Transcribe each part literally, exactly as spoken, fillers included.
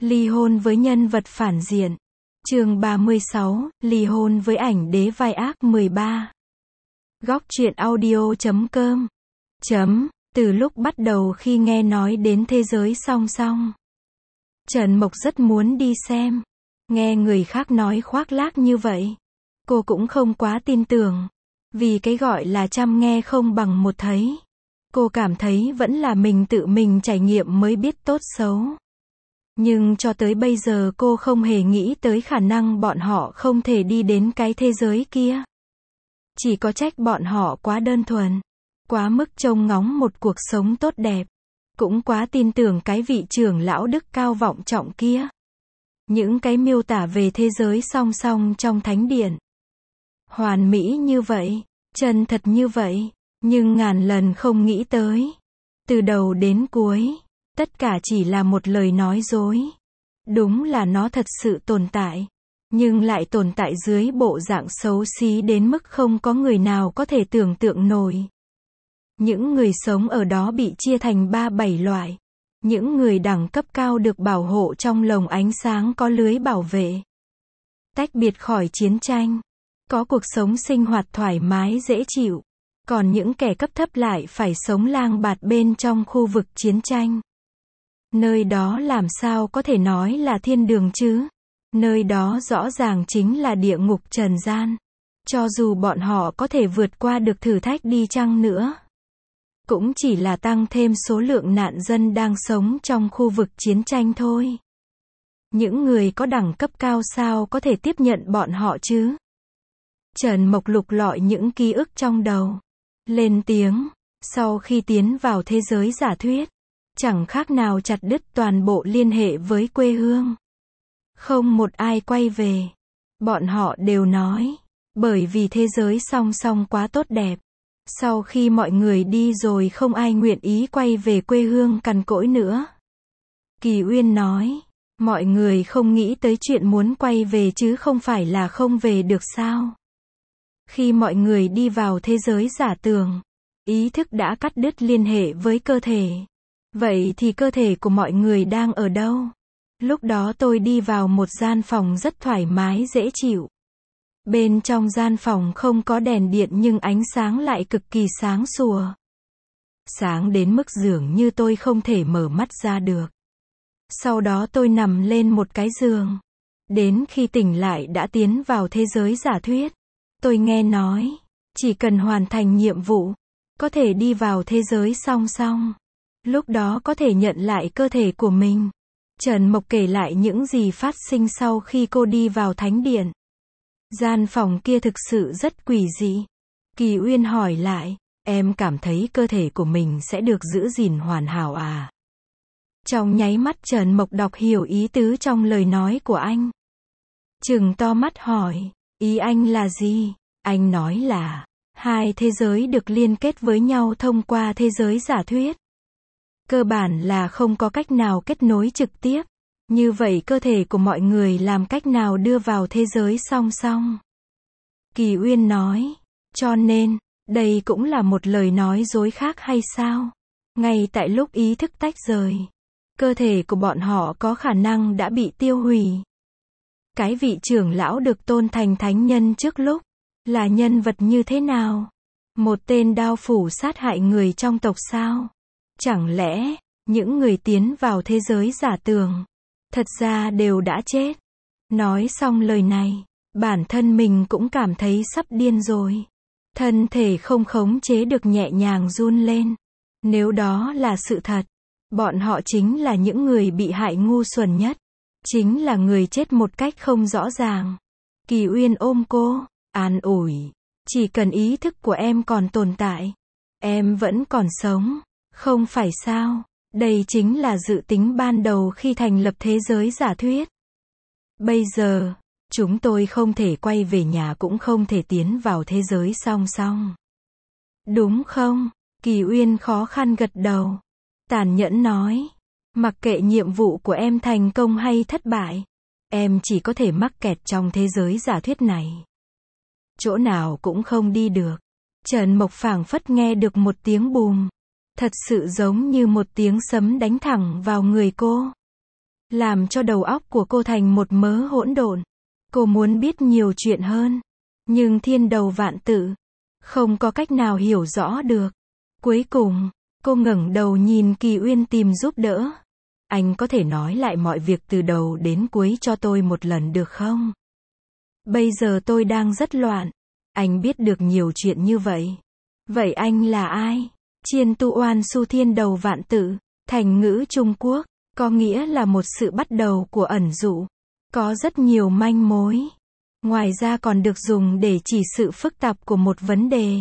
Ly hôn với nhân vật phản diện. Chương ba mươi sáu, ly hôn với ảnh đế vai ác mười ba. Góc truyện audio chấm com. Chấm, từ lúc bắt đầu khi nghe nói đến thế giới song song, Trần Mộc rất muốn đi xem. Nghe người khác nói khoác lác như vậy, cô cũng không quá tin tưởng. Vì cái gọi là trăm nghe không bằng một thấy. Cô cảm thấy vẫn là mình tự mình trải nghiệm mới biết tốt xấu. Nhưng cho tới bây giờ cô không hề nghĩ tới khả năng bọn họ không thể đi đến cái thế giới kia. Chỉ có trách bọn họ quá đơn thuần, quá mức trông ngóng một cuộc sống tốt đẹp, cũng quá tin tưởng cái vị trưởng lão đức cao vọng trọng kia. Những cái miêu tả về thế giới song song trong thánh điện, hoàn mỹ như vậy, chân thật như vậy, nhưng ngàn lần không nghĩ tới, từ đầu đến cuối, tất cả chỉ là một lời nói dối. Đúng là nó thật sự tồn tại, nhưng lại tồn tại dưới bộ dạng xấu xí đến mức không có người nào có thể tưởng tượng nổi. Những người sống ở đó bị chia thành ba bảy loại. Những người đẳng cấp cao được bảo hộ trong lồng ánh sáng có lưới bảo vệ, tách biệt khỏi chiến tranh, có cuộc sống sinh hoạt thoải mái dễ chịu. Còn những kẻ cấp thấp lại phải sống lang bạt bên trong khu vực chiến tranh. Nơi đó làm sao có thể nói là thiên đường chứ? Nơi đó rõ ràng chính là địa ngục trần gian. Cho dù bọn họ có thể vượt qua được thử thách đi chăng nữa, cũng chỉ là tăng thêm số lượng nạn dân đang sống trong khu vực chiến tranh thôi. Những người có đẳng cấp cao sao có thể tiếp nhận bọn họ chứ? Trần Mộc lục lọi những ký ức trong đầu, lên tiếng. Sau khi tiến vào thế giới giả thuyết, chẳng khác nào chặt đứt toàn bộ liên hệ với quê hương. Không một ai quay về. Bọn họ đều nói, bởi vì thế giới song song quá tốt đẹp. Sau khi mọi người đi rồi không ai nguyện ý quay về quê hương cằn cỗi nữa. Kỳ Uyên nói, mọi người không nghĩ tới chuyện muốn quay về chứ không phải là không về được sao? Khi mọi người đi vào thế giới giả tưởng, ý thức đã cắt đứt liên hệ với cơ thể. Vậy thì cơ thể của mọi người đang ở đâu? Lúc đó tôi đi vào một gian phòng rất thoải mái dễ chịu. Bên trong gian phòng không có đèn điện nhưng ánh sáng lại cực kỳ sáng sủa. Sáng đến mức dường như tôi không thể mở mắt ra được. Sau đó tôi nằm lên một cái giường. Đến khi tỉnh lại đã tiến vào thế giới giả thuyết. Tôi nghe nói, chỉ cần hoàn thành nhiệm vụ, có thể đi vào thế giới song song. Lúc đó có thể nhận lại cơ thể của mình. Trần Mộc kể lại những gì phát sinh sau khi cô đi vào thánh điện. Gian phòng kia thực sự rất quỷ dị. Kỳ Uyên hỏi lại, em cảm thấy cơ thể của mình sẽ được giữ gìn hoàn hảo à? Trong nháy mắt Trần Mộc đọc hiểu ý tứ trong lời nói của anh. Trừng to mắt hỏi, ý anh là gì? Anh nói là, hai thế giới được liên kết với nhau thông qua thế giới giả thuyết. Cơ bản là không có cách nào kết nối trực tiếp. Như vậy cơ thể của mọi người làm cách nào đưa vào thế giới song song? Kỳ Uyên nói, cho nên, đây cũng là một lời nói dối khác hay sao? Ngay tại lúc ý thức tách rời, cơ thể của bọn họ có khả năng đã bị tiêu hủy. Cái vị trưởng lão được tôn thành thánh nhân trước lúc, là nhân vật như thế nào? Một tên đao phủ sát hại người trong tộc sao? Chẳng lẽ, những người tiến vào thế giới giả tưởng, thật ra đều đã chết? Nói xong lời này, bản thân mình cũng cảm thấy sắp điên rồi. Thân thể không khống chế được nhẹ nhàng run lên. Nếu đó là sự thật, bọn họ chính là những người bị hại ngu xuẩn nhất. Chính là người chết một cách không rõ ràng. Kỳ Uyên ôm cô, an ủi. Chỉ cần ý thức của em còn tồn tại, em vẫn còn sống, không phải sao? Đây chính là dự tính ban đầu khi thành lập thế giới giả thuyết. Bây giờ, chúng tôi không thể quay về nhà cũng không thể tiến vào thế giới song song. Đúng không? Kỳ Uyên khó khăn gật đầu. Tàn nhẫn nói, mặc kệ nhiệm vụ của em thành công hay thất bại, em chỉ có thể mắc kẹt trong thế giới giả thuyết này. Chỗ nào cũng không đi được. Trần Mộc phảng phất nghe được một tiếng bùm. Thật sự giống như một tiếng sấm đánh thẳng vào người cô. làm cho đầu óc của cô thành một mớ hỗn độn. Cô muốn biết nhiều chuyện hơn, nhưng thiên đầu vạn tự, không có cách nào hiểu rõ được. Cuối cùng, cô ngẩng đầu nhìn Kỳ Uyên tìm giúp đỡ. Anh có thể nói lại mọi việc từ đầu đến cuối cho tôi một lần được không? Bây giờ tôi đang rất loạn. Anh biết được nhiều chuyện như vậy. Vậy anh là ai? Chiên tu oan su thiên đầu vạn tự, thành ngữ Trung Quốc, có nghĩa là một sự bắt đầu của ẩn dụ. Có rất nhiều manh mối. Ngoài ra còn được dùng để chỉ sự phức tạp của một vấn đề.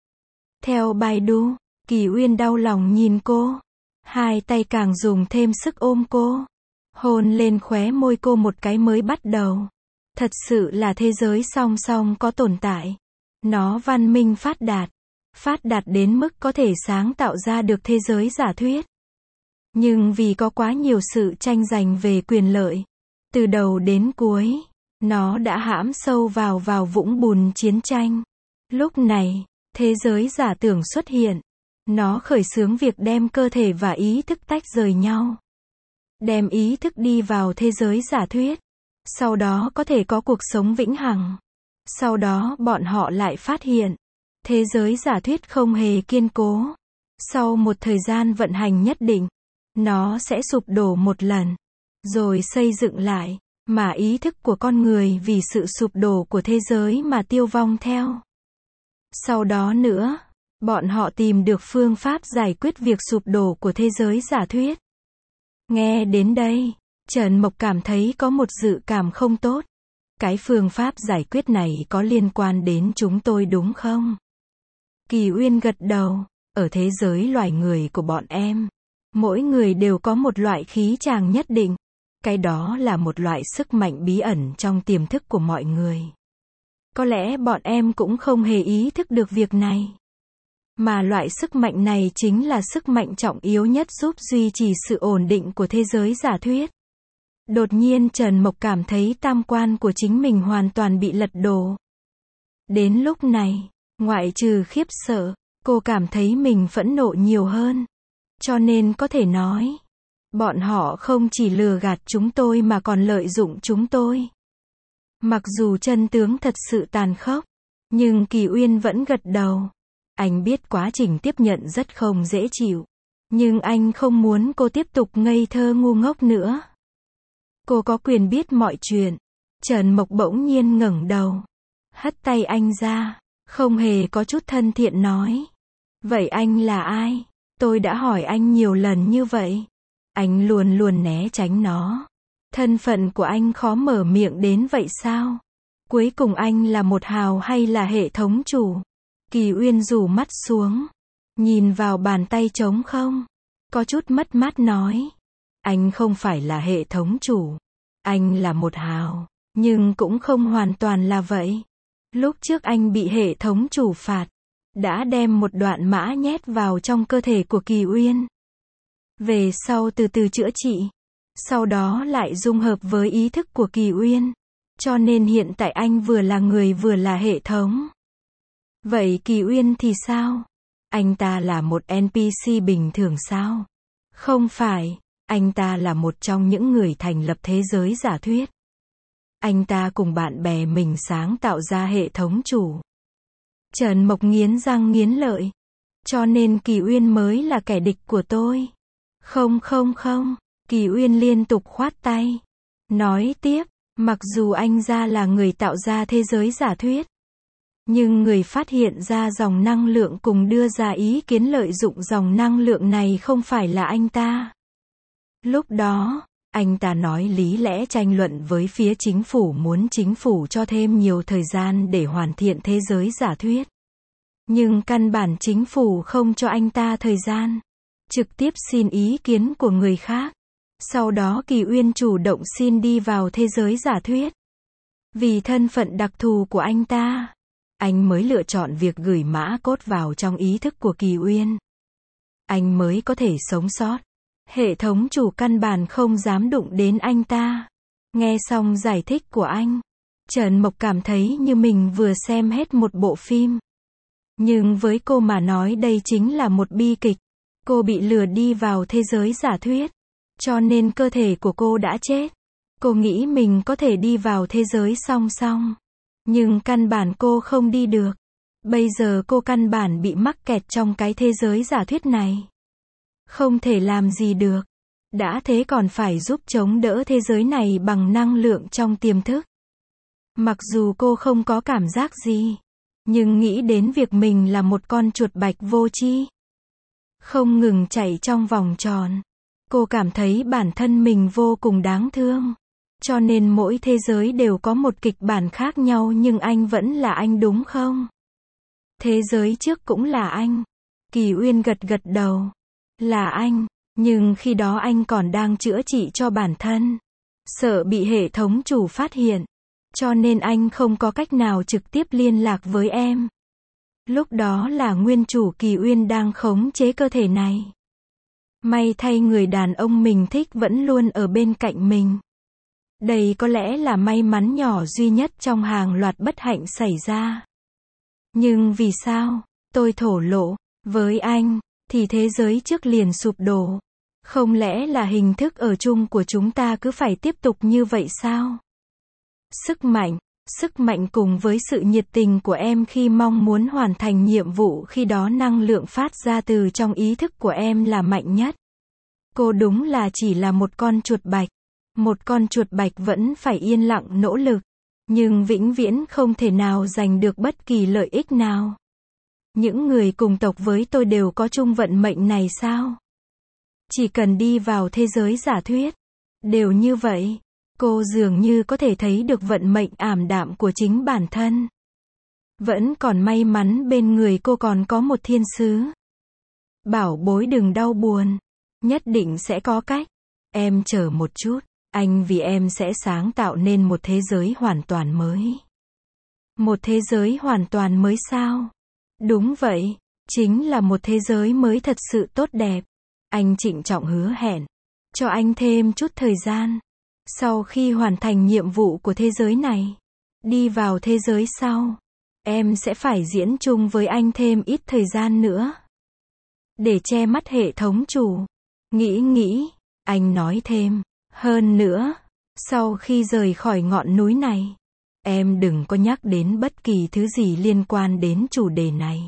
Theo Baidu, Kỳ Uyên đau lòng nhìn cô. Hai tay càng dùng thêm sức ôm cô. Hôn lên khóe môi cô một cái mới bắt đầu. Thật sự là thế giới song song có tồn tại. Nó văn minh phát đạt. Phát đạt đến mức có thể sáng tạo ra được thế giới giả thuyết. Nhưng vì có quá nhiều sự tranh giành về quyền lợi. Từ đầu đến cuối, nó đã hãm sâu vào vào vũng bùn chiến tranh. Lúc này, thế giới giả tưởng xuất hiện. Nó khởi xướng việc đem cơ thể và ý thức tách rời nhau. Đem ý thức đi vào thế giới giả thuyết. Sau đó có thể có cuộc sống vĩnh hằng. Sau đó bọn họ lại phát hiện. Thế giới giả thuyết không hề kiên cố. Sau một thời gian vận hành nhất định, nó sẽ sụp đổ một lần. Rồi xây dựng lại. Mà ý thức của con người vì sự sụp đổ của thế giới mà tiêu vong theo. Sau đó nữa, bọn họ tìm được phương pháp giải quyết việc sụp đổ của thế giới giả thuyết. Nghe đến đây, Trần Mộc cảm thấy có một dự cảm không tốt. Cái phương pháp giải quyết này có liên quan đến chúng tôi đúng không? Kỳ Uyên gật đầu. Ở thế giới loài người của bọn em, mỗi người đều có một loại khí tràng nhất định. Cái đó là một loại sức mạnh bí ẩn trong tiềm thức của mọi người. Có lẽ bọn em cũng không hề ý thức được việc này. Mà loại sức mạnh này chính là sức mạnh trọng yếu nhất giúp duy trì sự ổn định của thế giới giả thuyết. Đột nhiên Trần Mộc cảm thấy tam quan của chính mình hoàn toàn bị lật đổ. Đến lúc này, ngoại trừ khiếp sợ, cô cảm thấy mình phẫn nộ nhiều hơn. Cho nên có thể nói, bọn họ không chỉ lừa gạt chúng tôi mà còn lợi dụng chúng tôi. Mặc dù chân tướng thật sự tàn khốc, nhưng Kỳ Uyên vẫn gật đầu. Anh biết quá trình tiếp nhận rất không dễ chịu. Nhưng anh không muốn cô tiếp tục ngây thơ ngu ngốc nữa. Cô có quyền biết mọi chuyện. Trần Mộc bỗng nhiên ngẩng đầu. Hất tay anh ra. Không hề có chút thân thiện nói. Vậy anh là ai? Tôi đã hỏi anh nhiều lần như vậy. Anh luôn luôn né tránh nó. Thân phận của anh khó mở miệng đến vậy sao? Cuối cùng anh là một hào hay là hệ thống chủ? Kỳ Uyên rủ mắt xuống. Nhìn vào bàn tay trống không. Có chút mất mát nói. Anh không phải là hệ thống chủ. Anh là một hào. Nhưng cũng không hoàn toàn là vậy. Lúc trước anh bị hệ thống chủ phạt. Đã đem một đoạn mã nhét vào trong cơ thể của Kỳ Uyên. Về sau từ từ chữa trị. Sau đó lại dung hợp với ý thức của Kỳ Uyên. Cho nên hiện tại anh vừa là người vừa là hệ thống. Vậy Kỳ Uyên thì sao? Anh ta là một en pê xê bình thường sao? Không phải, anh ta là một trong những người thành lập thế giới giả thuyết. Anh ta cùng bạn bè mình sáng tạo ra hệ thống chủ. Trần Mộc nghiến răng nghiến lợi. Cho nên Kỳ Uyên mới là kẻ địch của tôi. Không không không, Kỳ Uyên liên tục khoát tay. Nói tiếp, mặc dù anh ra là người tạo ra thế giới giả thuyết. Nhưng người phát hiện ra dòng năng lượng cùng đưa ra ý kiến lợi dụng dòng năng lượng này không phải là anh ta. Lúc đó, anh ta nói lý lẽ tranh luận với phía chính phủ muốn chính phủ cho thêm nhiều thời gian để hoàn thiện thế giới giả thuyết. Nhưng căn bản chính phủ không cho anh ta thời gian. Trực tiếp xin ý kiến của người khác. Sau đó Kỳ Uyên chủ động xin đi vào thế giới giả thuyết. Vì thân phận đặc thù của anh ta, anh mới lựa chọn việc gửi mã cốt vào trong ý thức của Kỳ Uyên. Anh mới có thể sống sót. Hệ thống chủ căn bản không dám đụng đến anh ta. Nghe xong giải thích của anh, Trần Mộc cảm thấy như mình vừa xem hết một bộ phim. Nhưng với cô mà nói đây chính là một bi kịch. Cô bị lừa đi vào thế giới giả thuyết. Cho nên cơ thể của cô đã chết. Cô nghĩ mình có thể đi vào thế giới song song. Nhưng căn bản cô không đi được. Bây giờ cô căn bản bị mắc kẹt trong cái thế giới giả thuyết này. Không thể làm gì được. Đã thế còn phải giúp chống đỡ thế giới này bằng năng lượng trong tiềm thức. Mặc dù cô không có cảm giác gì, nhưng nghĩ đến việc mình là một con chuột bạch vô tri, không ngừng chạy trong vòng tròn. Cô cảm thấy bản thân mình vô cùng đáng thương. Cho nên mỗi thế giới đều có một kịch bản khác nhau nhưng anh vẫn là anh đúng không? Thế giới trước cũng là anh. Kỳ Uyên gật gật đầu. Là anh, nhưng khi đó anh còn đang chữa trị cho bản thân. Sợ bị hệ thống chủ phát hiện. Cho nên anh không có cách nào trực tiếp liên lạc với em. Lúc đó là nguyên chủ Kỳ Uyên đang khống chế cơ thể này. May thay người đàn ông mình thích vẫn luôn ở bên cạnh mình. Đây có lẽ là may mắn nhỏ duy nhất trong hàng loạt bất hạnh xảy ra. Nhưng vì sao, tôi thổ lộ, với anh, thì thế giới trước liền sụp đổ. Không lẽ là hình thức ở chung của chúng ta cứ phải tiếp tục như vậy sao? Sức mạnh, sức mạnh cùng với sự nhiệt tình của em khi mong muốn hoàn thành nhiệm vụ, khi đó năng lượng phát ra từ trong ý thức của em là mạnh nhất. Cô đúng là chỉ là một con chuột bạch. Một con chuột bạch vẫn phải yên lặng nỗ lực, nhưng vĩnh viễn không thể nào giành được bất kỳ lợi ích nào. Những người cùng tộc với tôi đều có chung vận mệnh này sao? Chỉ cần đi vào thế giới giả thuyết, đều như vậy. Cô dường như có thể thấy được vận mệnh ảm đạm của chính bản thân. Vẫn còn may mắn bên người cô còn có một thiên sứ. Bảo bối đừng đau buồn, nhất định sẽ có cách. Em chờ một chút, anh vì em sẽ sáng tạo nên một thế giới hoàn toàn mới. Một thế giới hoàn toàn mới sao? Đúng vậy, chính là một thế giới mới thật sự tốt đẹp. Anh trịnh trọng hứa hẹn, cho anh thêm chút thời gian. Sau khi hoàn thành nhiệm vụ của thế giới này, đi vào thế giới sau, em sẽ phải diễn chung với anh thêm ít thời gian nữa. Để che mắt hệ thống chủ. Nghĩ nghĩ, anh nói thêm, hơn nữa, sau khi rời khỏi ngọn núi này, em đừng có nhắc đến bất kỳ thứ gì liên quan đến chủ đề này.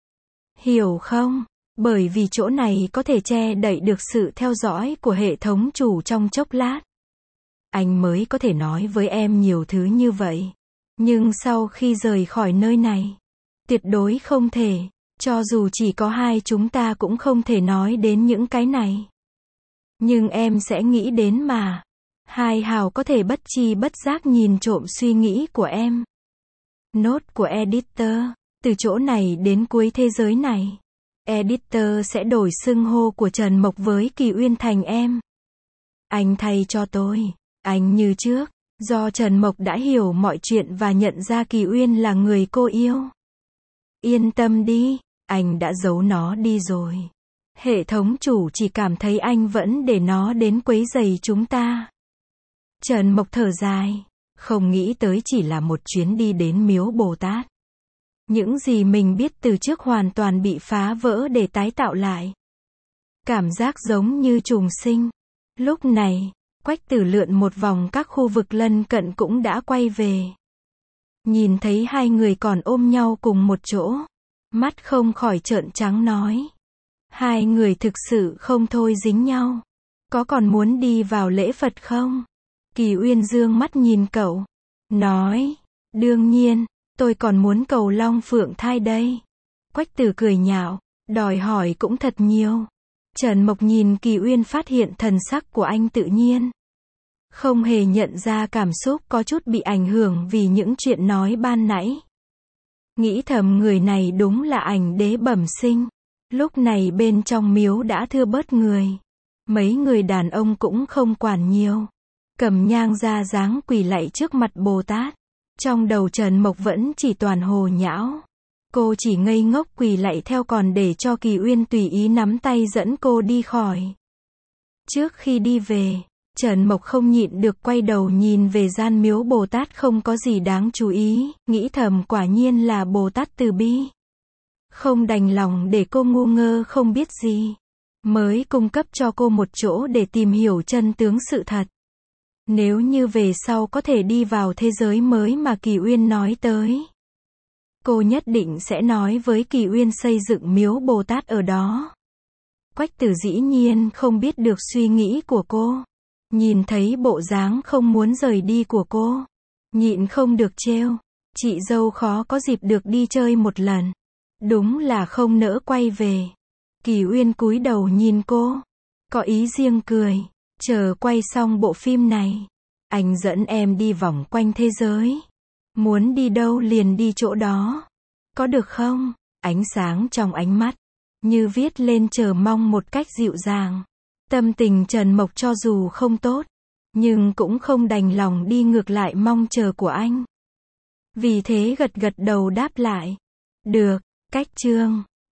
Hiểu không? Bởi vì chỗ này có thể che đậy được sự theo dõi của hệ thống chủ trong chốc lát. Anh mới có thể nói với em nhiều thứ như vậy. Nhưng sau khi rời khỏi nơi này, tuyệt đối không thể, cho dù chỉ có hai chúng ta cũng không thể nói đến những cái này. Nhưng em sẽ nghĩ đến mà. Hai Hào có thể bất tri bất giác nhìn trộm suy nghĩ của em. Nốt của editor, từ chỗ này đến cuối thế giới này, editor sẽ đổi xưng hô của Trần Mộc với Kỳ Uyên thành em. Anh thay cho tôi. Anh như trước, do Trần Mộc đã hiểu mọi chuyện và nhận ra Kỳ Uyên là người cô yêu. Yên tâm đi, anh đã giấu nó đi rồi. Hệ thống chủ chỉ cảm thấy anh vẫn để nó đến quấy rầy chúng ta. Trần Mộc thở dài, không nghĩ tới chỉ là một chuyến đi đến miếu Bồ Tát. Những gì mình biết từ trước hoàn toàn bị phá vỡ để tái tạo lại. Cảm giác giống như trùng sinh. Lúc này, Quách Tử lượn một vòng các khu vực lân cận cũng đã quay về. Nhìn thấy hai người còn ôm nhau cùng một chỗ, mắt không khỏi trợn trắng nói. Hai người thực sự không thôi dính nhau. Có còn muốn đi vào lễ Phật không? Kỳ Uyên dương mắt nhìn cậu. Nói, đương nhiên, tôi còn muốn cầu Long Phượng thai đây. Quách Tử cười nhạo, đòi hỏi cũng thật nhiều. Trần Mộc nhìn Kỳ Uyên phát hiện thần sắc của anh tự nhiên. Không hề nhận ra cảm xúc có chút bị ảnh hưởng vì những chuyện nói ban nãy. Nghĩ thầm người này đúng là ảnh đế bẩm sinh. Lúc này bên trong miếu đã thưa bớt người. Mấy người đàn ông cũng không quản nhiều. Cầm nhang ra dáng quỳ lạy trước mặt Bồ Tát. Trong đầu Trần Mộc vẫn chỉ toàn hồ nhão. Cô chỉ ngây ngốc quỳ lạy theo còn để cho Kỳ Uyên tùy ý nắm tay dẫn cô đi khỏi. Trước khi đi về, Trần Mộc không nhịn được quay đầu nhìn về gian miếu Bồ Tát không có gì đáng chú ý, nghĩ thầm quả nhiên là Bồ Tát từ bi. Không đành lòng để cô ngu ngơ không biết gì. mới cung cấp cho cô một chỗ để tìm hiểu chân tướng sự thật. Nếu như về sau có thể đi vào thế giới mới mà Kỳ Uyên nói tới, cô nhất định sẽ nói với Kỳ Uyên xây dựng miếu Bồ Tát ở đó. Quách Tử dĩ nhiên không biết được suy nghĩ của cô. Nhìn thấy bộ dáng không muốn rời đi của cô, nhịn không được trêu. Chị dâu khó có dịp được đi chơi một lần. Đúng là không nỡ quay về. Kỳ Uyên cúi đầu nhìn cô, có ý riêng cười. Chờ quay xong bộ phim này, anh dẫn em đi vòng quanh thế giới. Muốn đi đâu liền đi chỗ đó. Có được không? Ánh sáng trong ánh mắt, như viết lên chờ mong một cách dịu dàng. Tâm tình Trần Mộc cho dù không tốt, nhưng cũng không đành lòng đi ngược lại mong chờ của anh. Vì thế gật gật đầu đáp lại. Được, cách chương.